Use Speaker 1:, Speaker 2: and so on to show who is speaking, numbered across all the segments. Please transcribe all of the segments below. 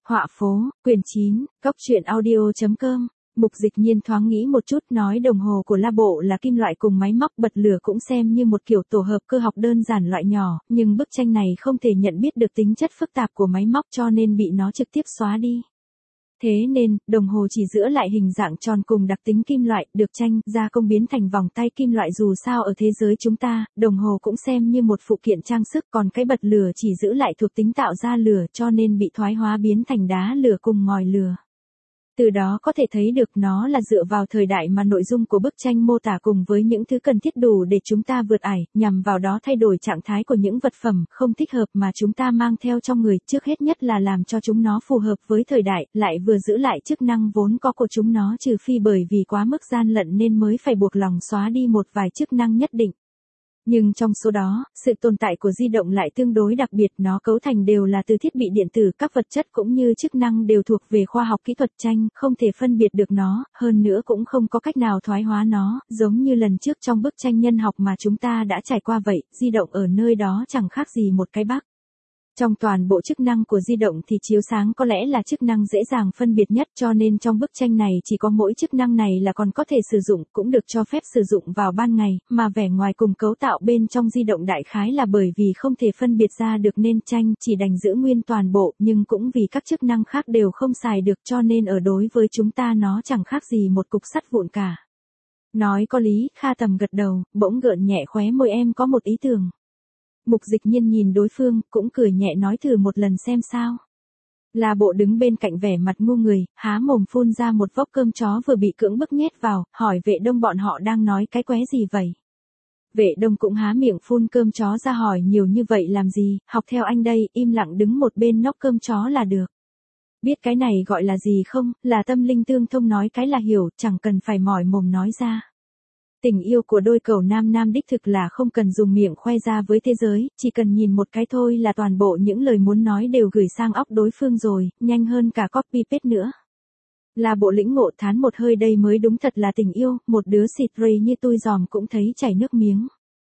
Speaker 1: Họa phố, quyển 9, Cóc truyện audio.com. Mục Dịch Nhiên thoáng nghĩ một chút nói đồng hồ của La Bộ là kim loại cùng máy móc bật lửa cũng xem như một kiểu tổ hợp cơ học đơn giản loại nhỏ, nhưng bức tranh này không thể nhận biết được tính chất phức tạp của máy móc cho nên bị nó trực tiếp xóa đi. Thế nên, đồng hồ chỉ giữ lại hình dạng tròn cùng đặc tính kim loại, được tranh gia công biến thành vòng tay kim loại. Dù sao ở thế giới chúng ta, đồng hồ cũng xem như một phụ kiện trang sức, còn cái bật lửa chỉ giữ lại thuộc tính tạo ra lửa cho nên bị thoái hóa biến thành đá lửa cùng ngòi lửa. Từ đó có thể thấy được nó là dựa vào thời đại mà nội dung của bức tranh mô tả cùng với những thứ cần thiết đủ để chúng ta vượt ải, nhằm vào đó thay đổi trạng thái của những vật phẩm không thích hợp mà chúng ta mang theo trong người, trước hết nhất là làm cho chúng nó phù hợp với thời đại, lại vừa giữ lại chức năng vốn có của chúng nó, trừ phi bởi vì quá mức gian lận nên mới phải buộc lòng xóa đi một vài chức năng nhất định. Nhưng trong số đó, sự tồn tại của di động lại tương đối đặc biệt, nó cấu thành đều là từ thiết bị điện tử, các vật chất cũng như chức năng đều thuộc về khoa học kỹ thuật, tranh không thể phân biệt được nó, hơn nữa cũng không có cách nào thoái hóa nó, giống như lần trước trong bức tranh nhân học mà chúng ta đã trải qua vậy, di động ở nơi đó chẳng khác gì một cái bắc. Trong toàn bộ chức năng của di động thì chiếu sáng có lẽ là chức năng dễ dàng phân biệt nhất, cho nên trong bức tranh này chỉ có mỗi chức năng này là còn có thể sử dụng, cũng được cho phép sử dụng vào ban ngày, mà vẻ ngoài cùng cấu tạo bên trong di động đại khái là bởi vì không thể phân biệt ra được nên tranh chỉ đành giữ nguyên toàn bộ, nhưng cũng vì các chức năng khác đều không xài được cho nên ở đối với chúng ta nó chẳng khác gì một cục sắt vụn cả. Nói có lý, Kha Tầm gật đầu, bỗng gợn nhẹ khóe môi, em có một ý tưởng. Mục Dịch Nhiên nhìn đối phương, cũng cười nhẹ nói thử một lần xem sao. La Bộ đứng bên cạnh vẻ mặt ngu người, há mồm phun ra một vốc cơm chó vừa bị cưỡng bức nhét vào, hỏi Vệ Đông bọn họ đang nói cái qué gì vậy. Vệ Đông cũng há miệng phun cơm chó ra, hỏi nhiều như vậy làm gì, học theo anh đây, im lặng đứng một bên nóc cơm chó là được. Biết cái này gọi là gì không, là tâm linh tương thông, nói cái là hiểu, chẳng cần phải mỏi mồm nói ra. Tình yêu của đôi cẩu nam nam đích thực là không cần dùng miệng khoe ra với thế giới, chỉ cần nhìn một cái thôi là toàn bộ những lời muốn nói đều gửi sang óc đối phương rồi, nhanh hơn cả copy paste nữa. La Bộ lĩnh ngộ thán một hơi, đây mới đúng thật là tình yêu, một đứa xịt rây như tôi giòm cũng thấy chảy nước miếng.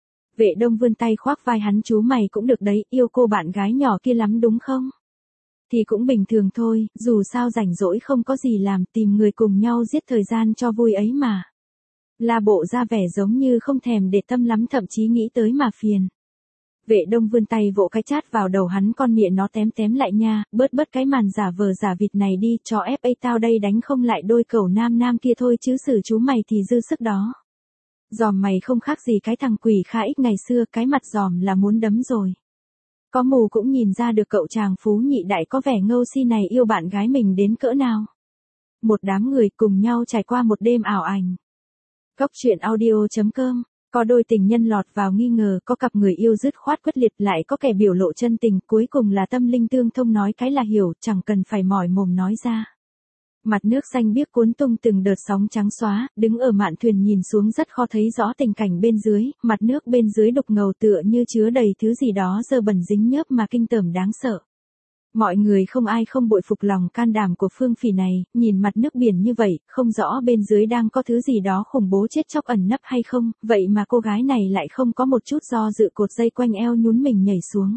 Speaker 1: Vệ Đông vươn tay khoác vai hắn, chú mày cũng được đấy, yêu cô bạn gái nhỏ kia lắm đúng không? Thì cũng bình thường thôi, dù sao rảnh rỗi không có gì làm, tìm người cùng nhau giết thời gian cho vui ấy mà. La Bộ ra vẻ giống như không thèm để tâm lắm, thậm chí nghĩ tới mà phiền. Vệ Đông vươn tay vỗ cái chát vào đầu hắn, con mẹ nó tém tém lại nha, bớt cái màn giả vờ giả vịt này đi, cho FA tao đây đánh không lại đôi cẩu nam nam kia thôi chứ xử chú mày thì dư sức đó. Giòm mày không khác gì cái thằng quỷ Kha Ích ngày xưa, cái mặt giòm là muốn đấm rồi. Có mù cũng nhìn ra được cậu chàng phú nhị đại có vẻ ngâu si này yêu bạn gái mình đến cỡ nào. Một đám người cùng nhau trải qua một đêm ảo ảnh. Cóc truyện audio.com. Có đôi tình nhân lọt vào nghi ngờ, có cặp người yêu dứt khoát quyết liệt, lại có kẻ biểu lộ chân tình, cuối cùng là tâm linh tương thông, nói cái là hiểu, chẳng cần phải mỏi mồm nói ra. Mặt nước xanh biếc cuốn tung từng đợt sóng trắng xóa, đứng ở mạn thuyền nhìn xuống rất khó thấy rõ tình cảnh bên dưới, mặt nước bên dưới đục ngầu tựa như chứa đầy thứ gì đó dơ bẩn dính nhớp mà kinh tởm đáng sợ. Mọi người không ai không bội phục lòng can đảm của Phương Phỉ này, nhìn mặt nước biển như vậy, không rõ bên dưới đang có thứ gì đó khủng bố chết chóc ẩn nấp hay không, vậy mà cô gái này lại không có một chút do dự, cột dây quanh eo nhún mình nhảy xuống.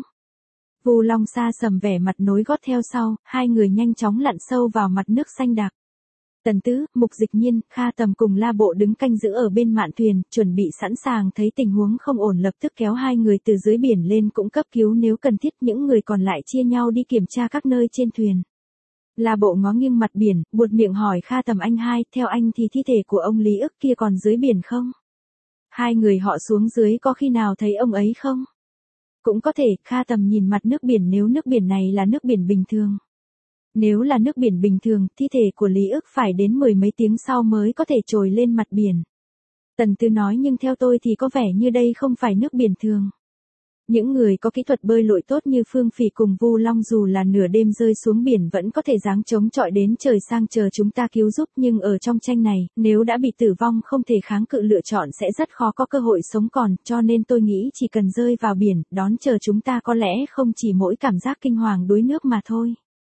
Speaker 1: Vu Long xa sầm vẻ mặt nối gót theo sau, hai người nhanh chóng lặn sâu vào mặt nước xanh đặc. Tần Tứ, Mục Dịch Nhiên, Kha Tầm cùng La Bộ đứng canh giữ ở bên mạn thuyền, chuẩn bị sẵn sàng, thấy tình huống không ổn lập tức kéo hai người từ dưới biển lên cũng cấp cứu nếu cần thiết, những người còn lại chia nhau đi kiểm tra các nơi trên thuyền. La Bộ ngó nghiêng mặt biển, buột miệng hỏi Kha Tầm, anh hai, theo anh thì thi thể của ông Lý Ức kia còn dưới biển không? Hai người họ xuống dưới có khi nào thấy ông ấy không? Cũng có thể, Kha Tầm nhìn mặt nước biển, nếu nước biển này là nước biển bình thường. Nếu là nước biển bình thường, thi thể của Lý Ức phải đến mười mấy tiếng sau mới có thể trồi lên mặt biển. Tần Tư nói, nhưng theo tôi thì có vẻ như đây không phải nước biển thường. Những người có kỹ thuật bơi lội tốt như Phương Phỉ cùng Vu Long dù là nửa đêm rơi xuống biển vẫn có thể giáng chống chọi đến trời sang chờ chúng ta cứu giúp, nhưng ở trong tranh này, nếu đã bị tử vong không thể kháng cự lựa chọn sẽ rất khó có cơ hội sống còn, cho nên tôi nghĩ chỉ cần rơi vào biển, đón chờ chúng ta có lẽ không chỉ mỗi cảm giác kinh hoàng đuối nước mà thôi.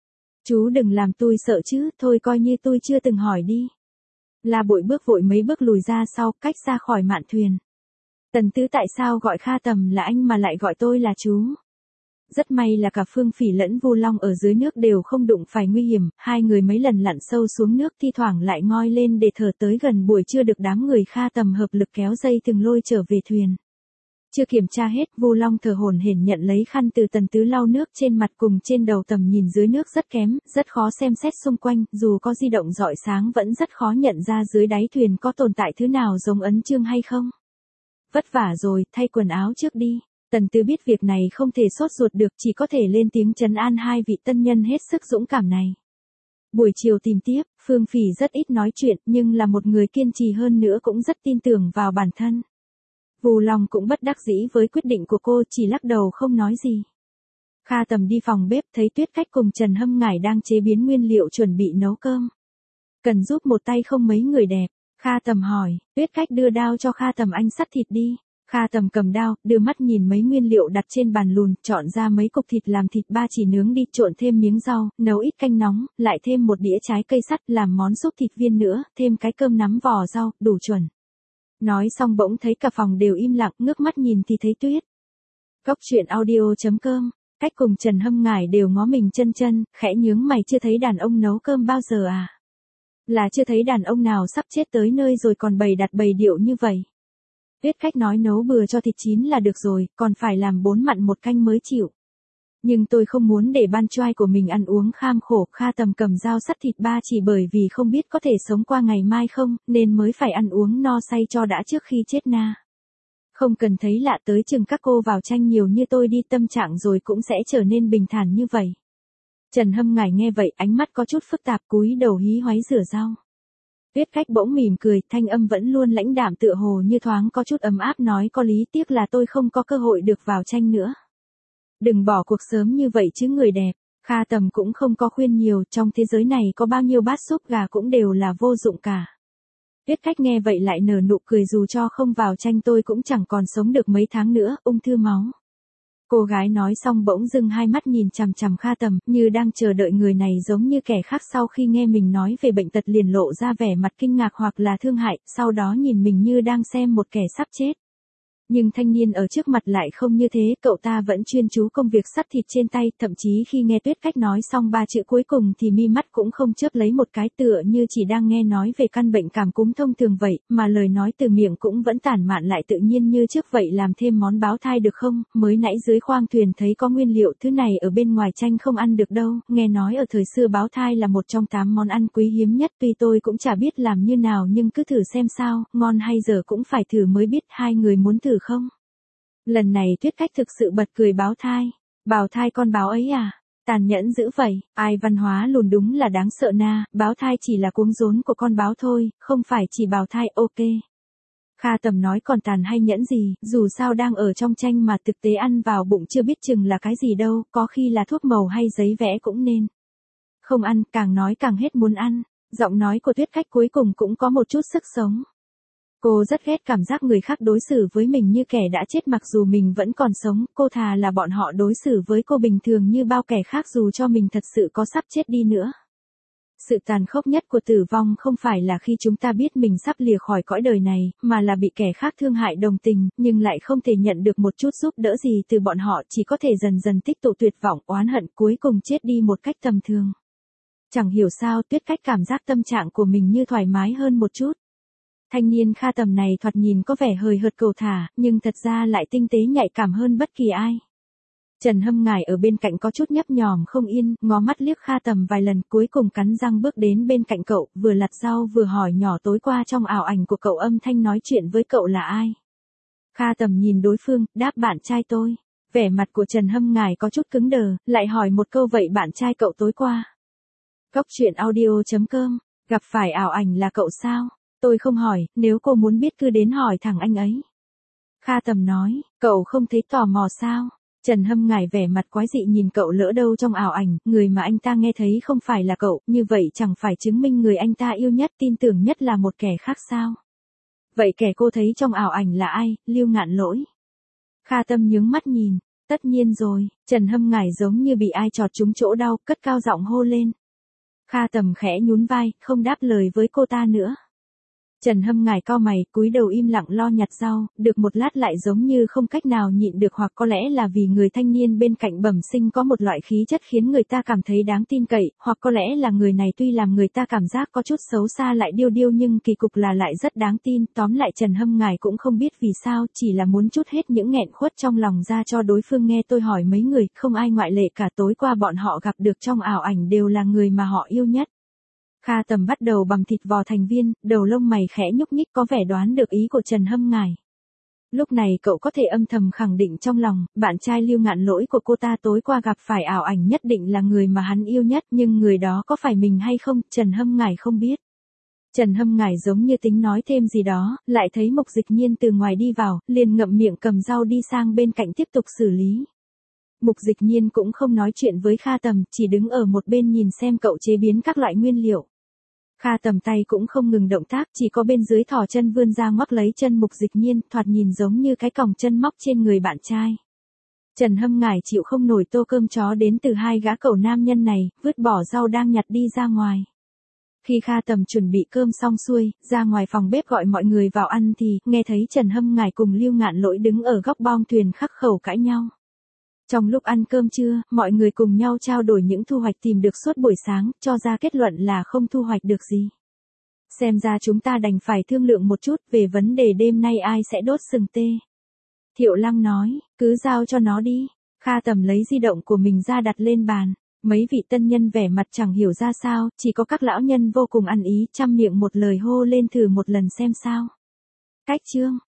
Speaker 1: Chú đừng làm tôi sợ chứ, thôi coi như tôi chưa từng hỏi đi. La Bội bước vội mấy bước lùi ra sau, cách ra khỏi mạn thuyền. Tần Tứ, tại sao gọi Kha Tầm là anh mà lại gọi tôi là chú? Rất may là cả Phương Phỉ lẫn Vu Long ở dưới nước đều không đụng phải nguy hiểm, hai người mấy lần lặn sâu xuống nước thi thoảng lại ngoi lên để thở tới gần buổi trưa được đám người Kha Tầm hợp lực kéo dây thừng lôi trở về thuyền. Chưa kiểm tra hết, Vu Long thở hổn hển nhận lấy khăn từ Tần Tứ lau nước trên mặt cùng trên đầu, tầm nhìn dưới nước rất kém, rất khó xem xét xung quanh, dù có di động rọi sáng vẫn rất khó nhận ra dưới đáy thuyền có tồn tại thứ nào giống ấn chương hay không. Vất vả rồi, thay quần áo trước đi. Tần Tứ biết việc này không thể sốt ruột được, chỉ có thể lên tiếng trấn an hai vị tân nhân hết sức dũng cảm này. Buổi chiều tìm tiếp, Phương Phỉ rất ít nói chuyện nhưng là một người kiên trì hơn nữa cũng rất tin tưởng vào bản thân. Vu Long cũng bất đắc dĩ với quyết định của cô, chỉ lắc đầu không nói gì. Kha Tầm đi phòng bếp thấy Tuyết Cách cùng Trần Hâm Ngải đang chế biến nguyên liệu chuẩn bị nấu cơm. Cần giúp một tay không mấy người đẹp? Kha Tầm hỏi. Tuyết Cách đưa đao cho Kha Tầm, anh sắt thịt đi. Kha Tầm cầm đao, đưa mắt nhìn mấy nguyên liệu đặt trên bàn lùn, chọn ra mấy cục thịt làm thịt ba chỉ nướng đi, trộn thêm miếng rau, nấu ít canh nóng, lại thêm một đĩa trái cây sắt làm món súp thịt viên nữa, thêm cái cơm nắm vỏ rau, đủ chuẩn. Nói xong bỗng thấy cả phòng đều im lặng, ngước mắt nhìn thì thấy Tuyết. Góc truyện audio.com, Cách cùng Trần Hâm Ngải đều ngó mình chân chân, khẽ nhướng mày, chưa thấy đàn ông nấu cơm bao giờ à? Là chưa thấy đàn ông nào sắp chết tới nơi rồi còn bày đặt bày điệu như vậy. Tuyết Cách nói nấu bừa cho thịt chín là được rồi, còn phải làm 4 mặn 1 canh mới chịu. Nhưng tôi không muốn để ban choai của mình ăn uống kham khổ. Kha Tầm cầm dao sắt thịt ba chỉ bởi vì không biết có thể sống qua ngày mai không, nên mới phải ăn uống no say cho đã trước khi chết na. Không cần thấy lạ, tới chừng các cô vào tranh nhiều như tôi đi, tâm trạng rồi cũng sẽ trở nên bình thản như vậy. Trần Hâm Ngải nghe vậy ánh mắt có chút phức tạp, cúi đầu hí hoáy rửa rau. Tuyết Cách bỗng mỉm cười, thanh âm vẫn luôn lãnh đạm tựa hồ như thoáng có chút ấm áp, nói có lý, tiếc là tôi không có cơ hội được vào tranh nữa. Đừng bỏ cuộc sớm như vậy chứ người đẹp. Kha Tầm cũng không có khuyên nhiều, trong thế giới này có bao nhiêu bát súp gà cũng đều là vô dụng cả. Tuyết Cách nghe vậy lại nở nụ cười, dù cho không vào tranh tôi cũng chẳng còn sống được mấy tháng nữa, ung thư máu. Cô gái nói xong bỗng dưng hai mắt nhìn chằm chằm Kha Tầm, như đang chờ đợi người này giống như kẻ khác sau khi nghe mình nói về bệnh tật liền lộ ra vẻ mặt kinh ngạc hoặc là thương hại, sau đó nhìn mình như đang xem một kẻ sắp chết. Nhưng thanh niên ở trước mặt lại không như thế, cậu ta vẫn chuyên chú công việc sắt thịt trên tay, thậm chí khi nghe Tuyết Cách nói xong 3 chữ cuối cùng thì mi mắt cũng không chớp lấy một cái, tựa như chỉ đang nghe nói về căn bệnh cảm cúm thông thường vậy, mà lời nói từ miệng cũng vẫn tản mạn lại tự nhiên như trước vậy. Làm thêm món báo thai được không, mới nãy dưới khoang thuyền thấy có nguyên liệu, thứ này ở bên ngoài tranh không ăn được đâu, nghe nói ở thời xưa báo thai là một trong 8 món ăn quý hiếm nhất, tuy tôi cũng chả biết làm như nào nhưng cứ thử xem sao, ngon hay dở cũng phải thử mới biết. Hai người muốn thử không? Lần này Tuyết Cách thực sự bật cười. Báo thai? Bào thai con báo ấy à? Tàn nhẫn dữ vậy, ai văn hóa lùn đúng là đáng sợ na, báo thai chỉ là cuống rốn của con báo thôi, không phải chỉ bào thai. Ok. Kha Tầm nói còn tàn hay nhẫn gì, dù sao đang ở trong tranh mà, thực tế ăn vào bụng chưa biết chừng là cái gì đâu, có khi là thuốc màu hay giấy vẽ cũng nên. Không ăn, càng nói càng hết muốn ăn. Giọng nói của Tuyết Cách cuối cùng cũng có một chút sức sống. Cô rất ghét cảm giác người khác đối xử với mình như kẻ đã chết, mặc dù mình vẫn còn sống, cô thà là bọn họ đối xử với cô bình thường như bao kẻ khác dù cho mình thật sự có sắp chết đi nữa. Sự tàn khốc nhất của tử vong không phải là khi chúng ta biết mình sắp lìa khỏi cõi đời này, mà là bị kẻ khác thương hại đồng tình, nhưng lại không thể nhận được một chút giúp đỡ gì từ bọn họ, chỉ có thể dần dần tích tụ tuyệt vọng, oán hận, cuối cùng chết đi một cách tầm thường. Chẳng hiểu sao Tuyết Cách cảm giác tâm trạng của mình như thoải mái hơn một chút. Thanh niên Kha Tầm này thoạt nhìn có vẻ hời hợt cầu thả, nhưng thật ra lại tinh tế nhạy cảm hơn bất kỳ ai. Trần Hâm Ngải ở bên cạnh có chút nhấp nhòm không yên, ngó mắt liếc Kha Tầm vài lần, cuối cùng cắn răng bước đến bên cạnh cậu, vừa lặt rau vừa hỏi nhỏ tối qua trong ảo ảnh của cậu âm thanh nói chuyện với cậu là ai. Kha Tầm nhìn đối phương, đáp bạn trai tôi. Vẻ mặt của Trần Hâm Ngải có chút cứng đờ, lại hỏi một câu vậy bạn trai cậu tối qua. Góc truyện audio.com, gặp phải ảo ảnh là cậu sao? Tôi không hỏi, nếu cô muốn biết cứ đến hỏi thẳng anh ấy. Kha Tầm nói, cậu không thấy tò mò sao? Trần Hâm Ngải vẻ mặt quái dị nhìn cậu, lỡ đâu trong ảo ảnh, người mà anh ta nghe thấy không phải là cậu, như vậy chẳng phải chứng minh người anh ta yêu nhất, tin tưởng nhất là một kẻ khác sao? Vậy kẻ cô thấy trong ảo ảnh là ai? Lưu Ngạn Lỗi. Kha Tầm nhướng mắt nhìn, tất nhiên rồi. Trần Hâm Ngải giống như bị ai chọt trúng chỗ đau, cất cao giọng hô lên. Kha Tầm khẽ nhún vai, không đáp lời với cô ta nữa. Trần Hâm Ngải cau mày, cúi đầu im lặng lo nhặt rau, được một lát lại giống như không cách nào nhịn được, hoặc có lẽ là vì người thanh niên bên cạnh bẩm sinh có một loại khí chất khiến người ta cảm thấy đáng tin cậy, hoặc có lẽ là người này tuy làm người ta cảm giác có chút xấu xa lại điêu điêu nhưng kỳ cục là lại rất đáng tin, tóm lại Trần Hâm Ngải cũng không biết vì sao, chỉ là muốn trút hết những nghẹn khuất trong lòng ra cho đối phương nghe. Tôi hỏi mấy người, không ai ngoại lệ cả, tối qua bọn họ gặp được trong ảo ảnh đều là người mà họ yêu nhất. Kha Tầm bắt đầu bằm thịt vò thành viên, đầu lông mày khẽ nhúc nhích có vẻ đoán được ý của Trần Hâm Ngải. Lúc này cậu có thể âm thầm khẳng định trong lòng, bạn trai Lưu Ngạn Lỗi của cô ta tối qua gặp phải ảo ảnh nhất định là người mà hắn yêu nhất, nhưng người đó có phải mình hay không, Trần Hâm Ngải không biết. Trần Hâm Ngải giống như tính nói thêm gì đó, lại thấy Mục Dịch Nhiên từ ngoài đi vào, liền ngậm miệng cầm rau đi sang bên cạnh tiếp tục xử lý. Mục Dịch Nhiên cũng không nói chuyện với Kha Tầm, chỉ đứng ở một bên nhìn xem cậu chế biến các loại nguyên liệu. Kha Tầm tay cũng không ngừng động tác, chỉ có bên dưới thò chân vươn ra ngoắc lấy chân Mục Dịch Nhiên, thoạt nhìn giống như cái còng chân móc trên người bạn trai. Trần Hâm Ngải chịu không nổi tô cơm chó đến từ hai gã cẩu nam nhân này, vứt bỏ rau đang nhặt đi ra ngoài. Khi Kha Tầm chuẩn bị cơm xong xuôi, ra ngoài phòng bếp gọi mọi người vào ăn thì, nghe thấy Trần Hâm Ngải cùng Lưu Ngạn Lỗi đứng ở góc bong thuyền khắc khẩu cãi nhau. Trong lúc ăn cơm trưa, mọi người cùng nhau trao đổi những thu hoạch tìm được suốt buổi sáng, cho ra kết luận là không thu hoạch được gì. Xem ra chúng ta đành phải thương lượng một chút về vấn đề đêm nay ai sẽ đốt sừng tê. Thiệu Lăng nói, cứ giao cho nó đi. Kha Tầm lấy di động của mình ra đặt lên bàn. Mấy vị tân nhân vẻ mặt chẳng hiểu ra sao, chỉ có các lão nhân vô cùng ăn ý, chăm miệng một lời hô lên thử một lần xem sao. Cách chương.